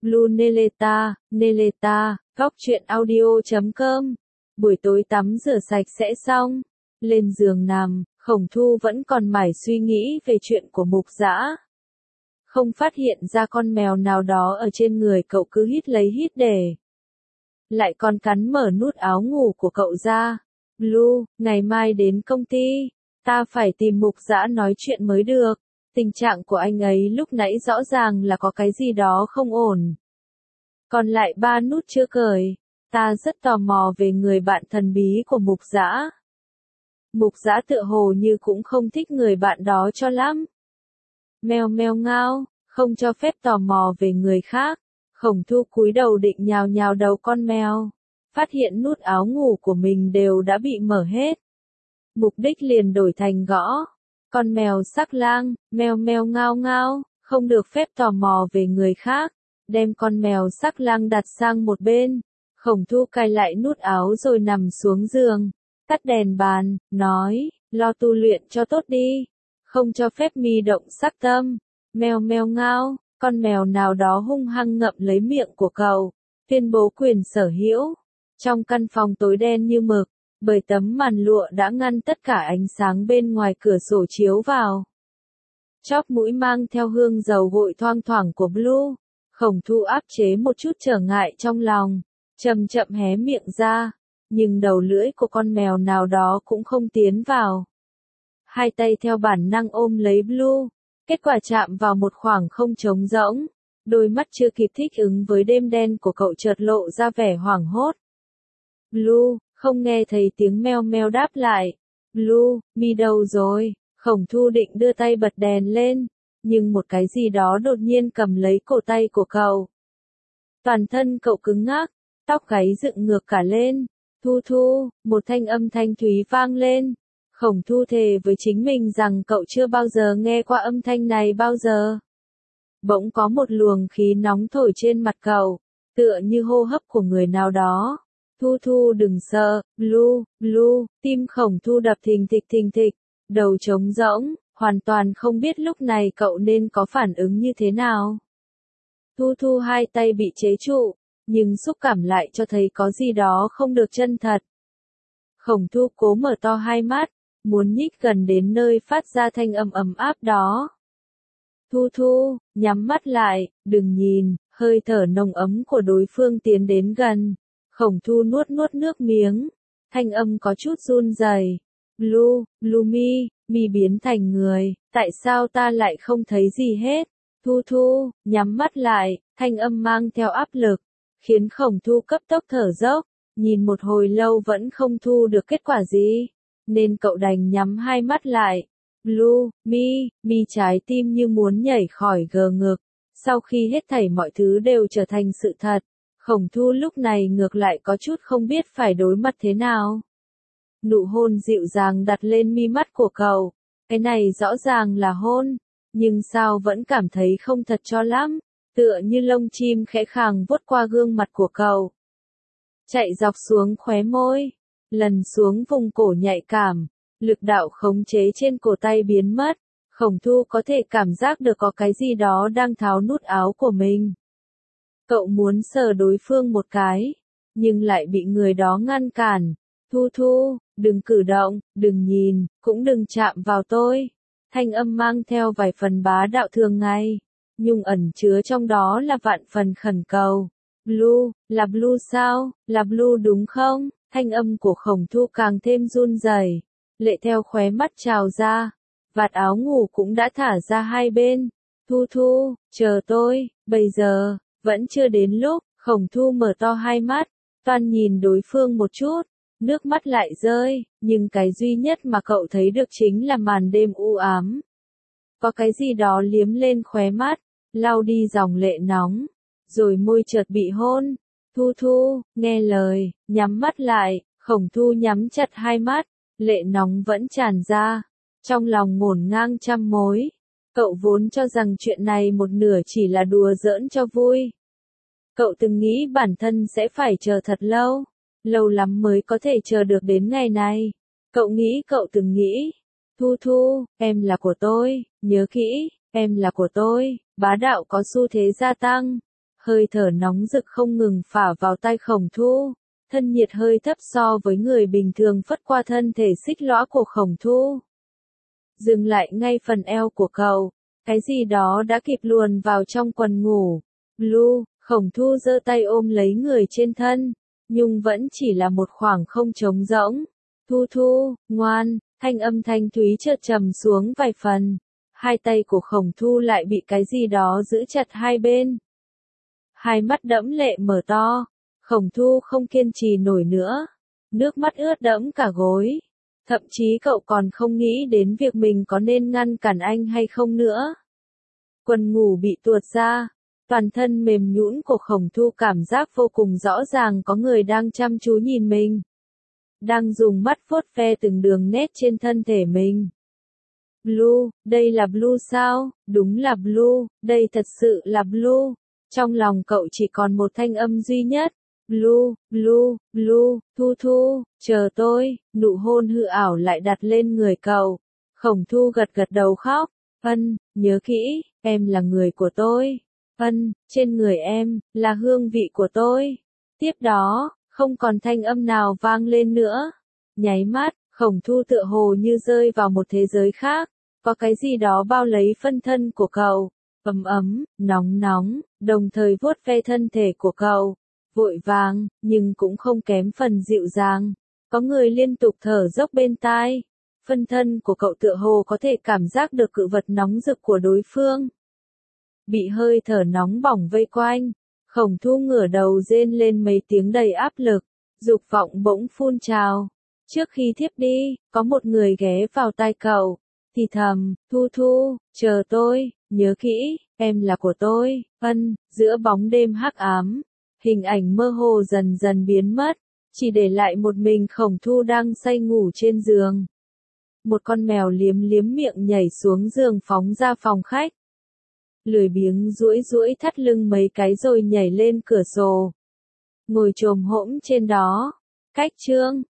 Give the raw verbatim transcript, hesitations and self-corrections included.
Blue Neleta, Neleta, góc truyện audio chấm com. Buổi tối tắm rửa sạch sẽ xong, lên giường nằm, Khổng Thu vẫn còn mải suy nghĩ về chuyện của Mục Dã. Không phát hiện ra con mèo nào đó ở trên người cậu cứ hít lấy hít để. Lại còn cắn mở nút áo ngủ của cậu ra. Blue, ngày mai đến công ty, ta phải tìm Mục Dã nói chuyện mới được. Tình trạng của anh ấy lúc nãy rõ ràng là có cái gì đó không ổn. Còn lại ba nút chưa cởi, ta rất tò mò về người bạn thần bí của Mục Dã. Mục Dã tựa hồ như cũng không thích người bạn đó cho lắm. Meo meo ngao, không cho phép tò mò về người khác. Khổng Thu cúi đầu định nhào nhào đầu con mèo, phát hiện nút áo ngủ của mình đều đã bị mở hết. Mục đích liền đổi thành gõ. Con mèo sắc lang, meo meo ngao ngao, không được phép tò mò về người khác. Đem con mèo sắc lang đặt sang một bên. Khổng Thu cài lại nút áo rồi nằm xuống giường, tắt đèn bàn, nói, lo tu luyện cho tốt đi, không cho phép mi động sắc tâm. Meo meo ngao, con mèo nào đó hung hăng ngậm lấy miệng của cậu, tuyên bố quyền sở hữu. Trong căn phòng tối đen như mực, bởi tấm màn lụa đã ngăn tất cả ánh sáng bên ngoài cửa sổ chiếu vào. Chóp mũi mang theo hương dầu gội thoang thoảng của Blue. Khổng Thu áp chế một chút trở ngại trong lòng, chậm chậm hé miệng ra, nhưng đầu lưỡi của con mèo nào đó cũng không tiến vào. Hai tay theo bản năng ôm lấy Blue, kết quả chạm vào một khoảng không trống rỗng. Đôi mắt chưa kịp thích ứng với đêm đen của cậu chợt lộ ra vẻ hoảng hốt. Blue, không nghe thấy tiếng meo meo đáp lại. Blue, mi đâu rồi? Khổng Thu định đưa tay bật đèn lên, nhưng một cái gì đó đột nhiên cầm lấy cổ tay của cậu. Toàn thân cậu cứng ngắc, tóc gáy dựng ngược cả lên. Thu Thu, một thanh âm thanh thúy vang lên. Khổng Thu thề với chính mình rằng cậu chưa bao giờ nghe qua âm thanh này bao giờ. Bỗng có một luồng khí nóng thổi trên mặt cậu, tựa như hô hấp của người nào đó. Thu Thu đừng sợ, Blue, Blue, tim Khổng Thu đập thình thịch thình thịch, đầu trống rỗng, hoàn toàn không biết lúc này cậu nên có phản ứng như thế nào. Thu Thu hai tay bị chế trụ, nhưng xúc cảm lại cho thấy có gì đó không được chân thật. Khổng Thu cố mở to hai mắt, muốn nhích gần đến nơi phát ra thanh âm ấm áp đó. Thu Thu, nhắm mắt lại, đừng nhìn, hơi thở nồng ấm của đối phương tiến đến gần. Khổng Thu nuốt nuốt nước miếng, thanh âm có chút run rẩy. Blue, Blue mi, mi biến thành người, tại sao ta lại không thấy gì hết? Thu Thu, nhắm mắt lại, thanh âm mang theo áp lực, khiến Khổng Thu cấp tốc thở dốc, nhìn một hồi lâu vẫn không thu được kết quả gì, nên cậu đành nhắm hai mắt lại. Blue, mi, mi trái tim như muốn nhảy khỏi gờ ngực. Sau khi hết thảy mọi thứ đều trở thành sự thật, Khổng Thu lúc này ngược lại có chút không biết phải đối mặt thế nào. Nụ hôn dịu dàng đặt lên mi mắt của cậu, cái này rõ ràng là hôn, nhưng sao vẫn cảm thấy không thật cho lắm, tựa như lông chim khẽ khàng vuốt qua gương mặt của cậu. Chạy dọc xuống khóe môi, lần xuống vùng cổ nhạy cảm, lực đạo khống chế trên cổ tay biến mất, Khổng Thu có thể cảm giác được có cái gì đó đang tháo nút áo của mình. Cậu muốn sờ đối phương một cái, nhưng lại bị người đó ngăn cản. Thu Thu, đừng cử động, đừng nhìn, cũng đừng chạm vào tôi. Thanh âm mang theo vài phần bá đạo thường ngày, nhưng ẩn chứa trong đó là vạn phần khẩn cầu. Blue, là Blue sao, là Blue đúng không? Thanh âm của Khổng Thu càng thêm run rẩy, lệ theo khóe mắt trào ra, vạt áo ngủ cũng đã thả ra hai bên. Thu Thu, chờ tôi, bây giờ, vẫn chưa đến lúc. Khổng Thu mở to hai mắt, toan nhìn đối phương một chút, nước mắt lại rơi, nhưng cái duy nhất mà cậu thấy được chính là màn đêm u ám. Có cái gì đó liếm lên khóe mắt, lau đi dòng lệ nóng, rồi môi chợt bị hôn. Thu Thu, nghe lời, nhắm mắt lại. Khổng Thu nhắm chặt hai mắt, lệ nóng vẫn tràn ra, trong lòng ngổn ngang trăm mối. Cậu vốn cho rằng chuyện này một nửa chỉ là đùa giỡn cho vui. Cậu từng nghĩ bản thân sẽ phải chờ thật lâu, lâu lắm mới có thể chờ được đến ngày này. Cậu nghĩ cậu từng nghĩ, Thu Thu, em là của tôi, nhớ kỹ, em là của tôi. Bá đạo có xu thế gia tăng, Hơi thở nóng rực không ngừng phả vào tai Khổng Thu, thân nhiệt hơi thấp so với người bình thường phất qua thân thể xích lõa của Khổng Thu. Dừng lại ngay phần eo của cậu, cái gì đó đã kịp luồn vào trong quần ngủ. Blue, Khổng Thu giơ tay ôm lấy người trên thân, nhưng vẫn chỉ là một khoảng không trống rỗng. Thu Thu, ngoan, thanh âm thanh thúy chợt trầm xuống vài phần. Hai tay của Khổng Thu lại bị cái gì đó giữ chặt hai bên. Hai mắt đẫm lệ mở to, Khổng Thu không kiên trì nổi nữa. Nước mắt ướt đẫm cả gối. Thậm chí cậu còn không nghĩ đến việc mình có nên ngăn cản anh hay không nữa. Quần ngủ bị tuột ra, toàn thân mềm nhũn của Khổng Thu cảm giác vô cùng rõ ràng có người đang chăm chú nhìn mình. Đang dùng mắt vuốt ve từng đường nét trên thân thể mình. Blue, đây là Blue sao? Đúng là Blue, đây thật sự là Blue. Trong lòng cậu chỉ còn một thanh âm duy nhất. Blue, Blue, Blue, Thu Thu, chờ tôi, nụ hôn hư ảo lại đặt lên người cậu. Khổng Thu gật gật đầu khóc. Ân, nhớ kỹ, em là người của tôi. Ân, trên người em, là hương vị của tôi. Tiếp đó, không còn thanh âm nào vang lên nữa. Nháy mắt, Khổng Thu tựa hồ như rơi vào một thế giới khác. Có cái gì đó bao lấy phân thân của cậu. Ấm ấm, nóng nóng, đồng thời vuốt ve thân thể của cậu. Vội vàng, nhưng cũng không kém phần dịu dàng. Có người liên tục thở dốc bên tai. Phân thân của cậu tựa hồ có thể cảm giác được cự vật nóng rực của đối phương. Bị hơi thở nóng bỏng vây quanh, Khổng Thu ngửa đầu rên lên mấy tiếng đầy áp lực, dục vọng bỗng phun trào. Trước khi thiếp đi, có một người ghé vào tai cậu, thì thầm, Thu Thu, chờ tôi, nhớ kỹ, em là của tôi. Ân, giữa bóng đêm hắc ám, hình ảnh mơ hồ dần dần biến mất, chỉ để lại một mình Khổng Thu đang say ngủ trên giường. Một con mèo liếm liếm miệng nhảy xuống giường phóng ra phòng khách. Lười biếng duỗi duỗi thắt lưng mấy cái rồi nhảy lên cửa sổ. Ngồi chồm hổm trên đó. Cách chương